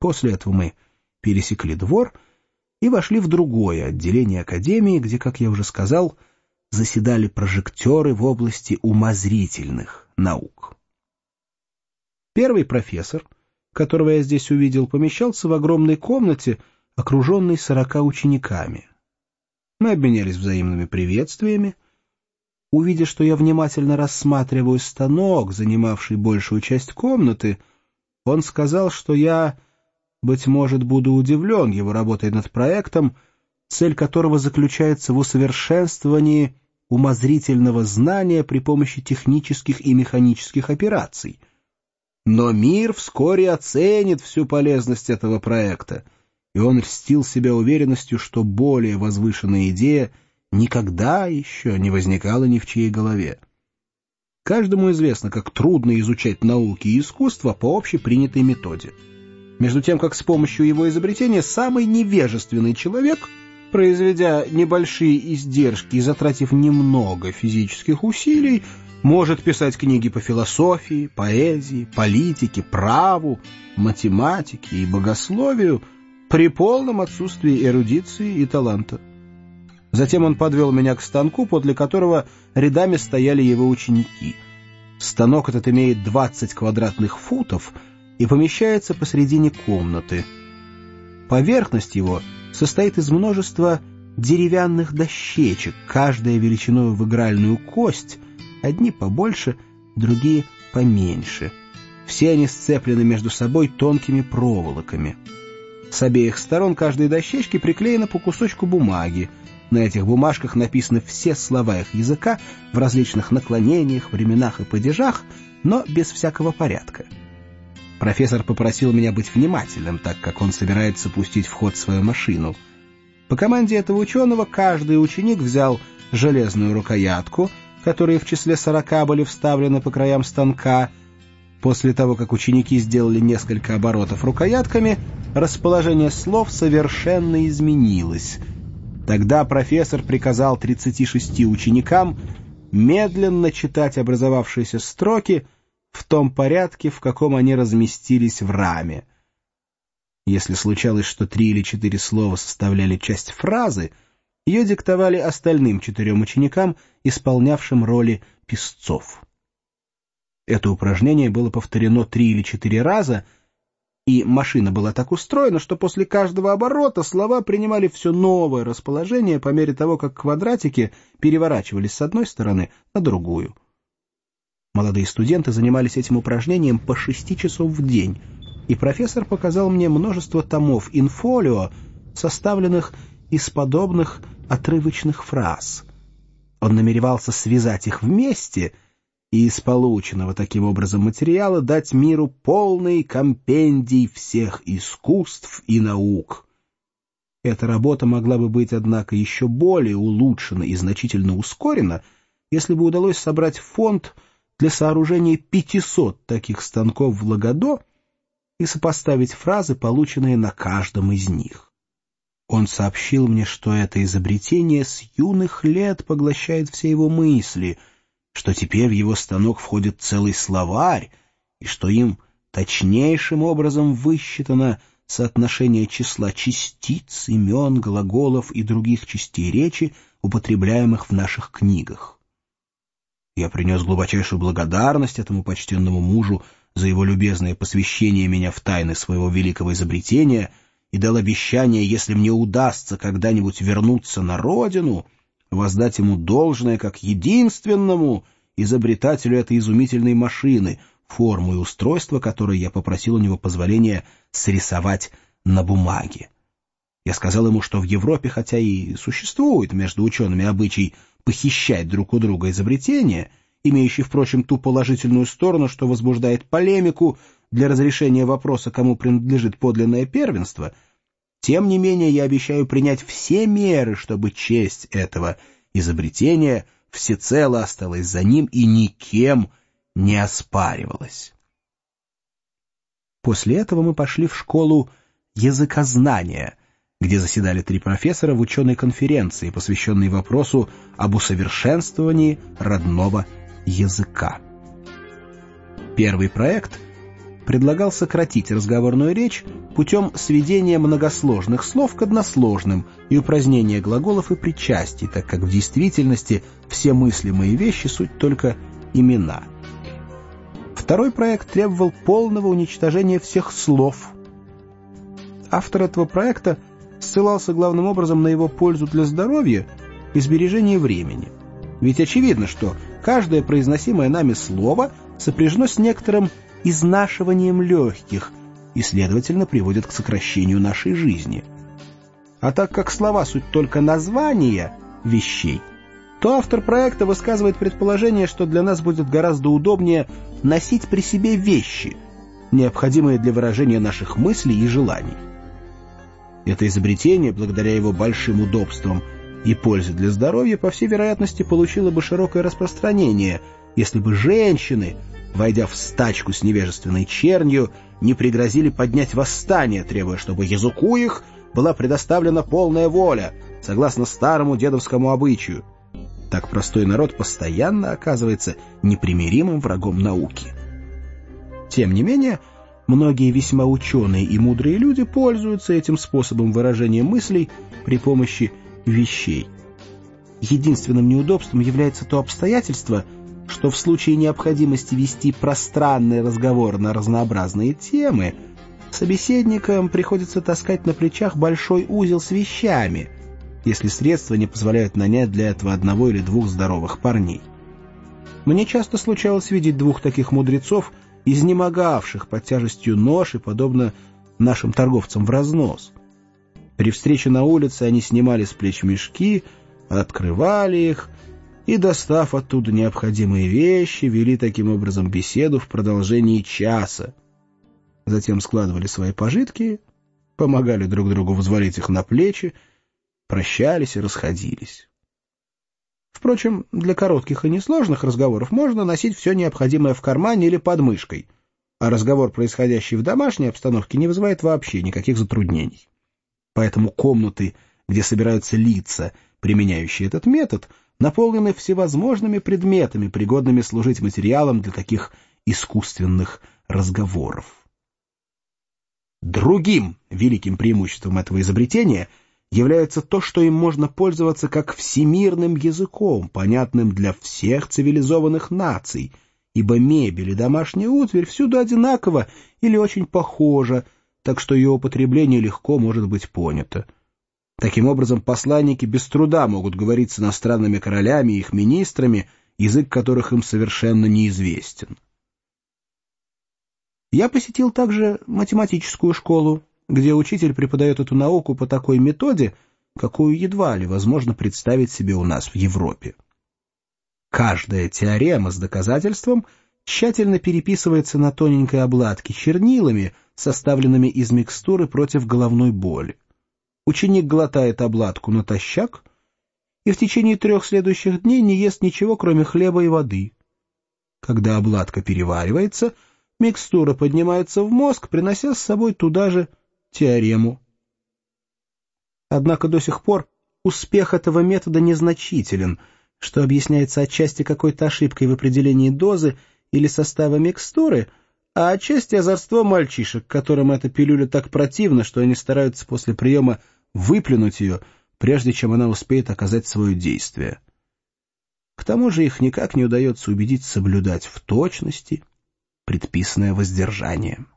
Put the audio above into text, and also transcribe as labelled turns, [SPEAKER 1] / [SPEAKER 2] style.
[SPEAKER 1] После этого мы пересекли двор и вошли в другое отделение академии, где, как я уже сказал, заседали прожекторы в области умозрительных наук. Первый профессор, которого я здесь увидел, помещался в огромной комнате, окруженной 40 учениками. Мы обменялись взаимными приветствиями. Увидя, что я внимательно рассматриваю станок, занимавший большую часть комнаты, он сказал, что я, быть может, буду удивлен его работой над проектом, цель которого заключается в усовершенствовании умозрительного знания при помощи технических и механических операций. Но мир вскоре оценит всю полезность этого проекта, и он льстил себя уверенностью, что более возвышенная идея никогда еще не возникала ни в чьей голове. Каждому известно, как трудно изучать науки и искусство по общепринятой методе. Между тем, как с помощью его изобретения самый невежественный человек, произведя небольшие издержки и затратив немного физических усилий, может писать книги по философии, поэзии, политике, праву, математике и богословию при полном отсутствии эрудиции и таланта. Затем он подвел меня к станку, подле которого рядами стояли его ученики. Станок этот имеет 20 квадратных футов и помещается посредине комнаты. Поверхность его состоит из множества деревянных дощечек, каждая величиной в игральную кость, одни побольше, другие поменьше. Все они сцеплены между собой тонкими проволоками. С обеих сторон каждой дощечки приклеено по кусочку бумаги. На этих бумажках написаны все слова их языка в различных наклонениях, временах и падежах, но без всякого порядка. Профессор попросил меня быть внимательным, так как он собирается пустить в ход свою машину. По команде этого ученого каждый ученик взял железную рукоятку, которые в числе 40 были вставлены по краям станка. После того, как ученики сделали несколько оборотов рукоятками, расположение слов совершенно изменилось. Тогда профессор приказал 36 ученикам медленно читать образовавшиеся строки в том порядке, в каком они разместились в раме. Если случалось, что 3 или 4 слова составляли часть фразы, ее диктовали остальным 4 ученикам, исполнявшим роли писцов. Это упражнение было повторено 3 или 4 раза, и машина была так устроена, что после каждого оборота слова принимали все новое расположение по мере того, как квадратики переворачивались с одной стороны на другую. Молодые студенты занимались этим упражнением по 6 часов в день, и профессор показал мне множество томов инфолио, составленных из подобных отрывочных фраз. Он намеревался связать их вместе и из полученного таким образом материала дать миру полный компендий всех искусств и наук. Эта работа могла бы быть, однако, еще более улучшена и значительно ускорена, если бы удалось собрать фонд для сооружения 500 таких станков в Лагодо и сопоставить фразы, полученные на каждом из них. Он сообщил мне, что это изобретение с юных лет поглощает все его мысли, что теперь в его станок входит целый словарь, и что им точнейшим образом высчитано соотношение числа частиц, имен, глаголов и других частей речи, употребляемых в наших книгах. Я принес глубочайшую благодарность этому почтенному мужу за его любезное посвящение меня в тайны своего великого изобретения и дал обещание, если мне удастся когда-нибудь вернуться на родину, воздать ему должное как единственному изобретателю этой изумительной машины, форму и устройство которой я попросил у него позволения срисовать на бумаге. Я сказал ему, что в Европе, хотя и существует между учеными обычай похищать друг у друга изобретения, имеющий, впрочем, ту положительную сторону, что возбуждает полемику для разрешения вопроса, кому принадлежит подлинное первенство, тем не менее я обещаю принять все меры, чтобы честь этого изобретения всецело осталась за ним и никем не оспаривалась. После этого мы пошли в школу языкознания, где заседали 3 профессора в ученой конференции, посвященной вопросу об усовершенствовании родного языка. Первый проект предлагал сократить разговорную речь путем сведения многосложных слов к односложным и упразднения глаголов и причастий, так как в действительности все мыслимые вещи — суть только имена. Второй проект требовал полного уничтожения всех слов. Автор этого проекта ссылался главным образом на его пользу для здоровья и сбережения времени. Ведь очевидно, что каждое произносимое нами слово сопряжено с некоторым изнашиванием легких и, следовательно, приводит к сокращению нашей жизни. А так как слова — суть только названия вещей, то автор проекта высказывает предположение, что для нас будет гораздо удобнее носить при себе вещи, необходимые для выражения наших мыслей и желаний. Это изобретение, благодаря его большим удобствам и пользе для здоровья, по всей вероятности, получило бы широкое распространение, если бы женщины, войдя в стачку с невежественной чернью, не пригрозили поднять восстание, требуя, чтобы языку их была предоставлена полная воля, согласно старому дедовскому обычаю. Так простой народ постоянно оказывается непримиримым врагом науки. Тем не менее, многие весьма ученые и мудрые люди пользуются этим способом выражения мыслей при помощи вещей. Единственным неудобством является то обстоятельство, что в случае необходимости вести пространный разговор на разнообразные темы, собеседникам приходится таскать на плечах большой узел с вещами, если средства не позволяют нанять для этого одного или двух здоровых парней. Мне часто случалось видеть двух таких мудрецов, изнемогавших под тяжестью нож и подобно нашим торговцам в разнос. При встрече на улице они снимали с плеч мешки, открывали их и, достав оттуда необходимые вещи, вели таким образом беседу в продолжении часа. Затем складывали свои пожитки, помогали друг другу взвалить их на плечи, прощались и расходились. Впрочем, для коротких и несложных разговоров можно носить все необходимое в кармане или под мышкой, а разговор, происходящий в домашней обстановке, не вызывает вообще никаких затруднений. Поэтому комнаты, где собираются лица, применяющие этот метод, наполнены всевозможными предметами, пригодными служить материалом для таких искусственных разговоров. Другим великим преимуществом этого изобретения является то, что им можно пользоваться как всемирным языком, понятным для всех цивилизованных наций, ибо мебель и домашняя утварь всюду одинакова или очень похожа, так что ее употребление легко может быть понято. Таким образом, посланники без труда могут говорить с иностранными королями и их министрами, язык которых им совершенно неизвестен. Я посетил также математическую школу, где учитель преподает эту науку по такой методе, какую едва ли возможно представить себе у нас в Европе. Каждая теорема с доказательством тщательно переписывается на тоненькой обладке чернилами, составленными из микстуры против головной боли. Ученик глотает обладку натощак и в течение 3 следующих дней не ест ничего, кроме хлеба и воды. Когда обладка переваривается, микстура поднимается в мозг, принося с собой туда же теорему. Однако до сих пор успех этого метода незначителен, что объясняется отчасти какой-то ошибкой в определении дозы или состава микстуры, а отчасти озорством мальчишек, которым эта пилюля так противна, что они стараются после приема выплюнуть ее, прежде чем она успеет оказать свое действие. К тому же их никак не удается убедить соблюдать в точности предписанное воздержание.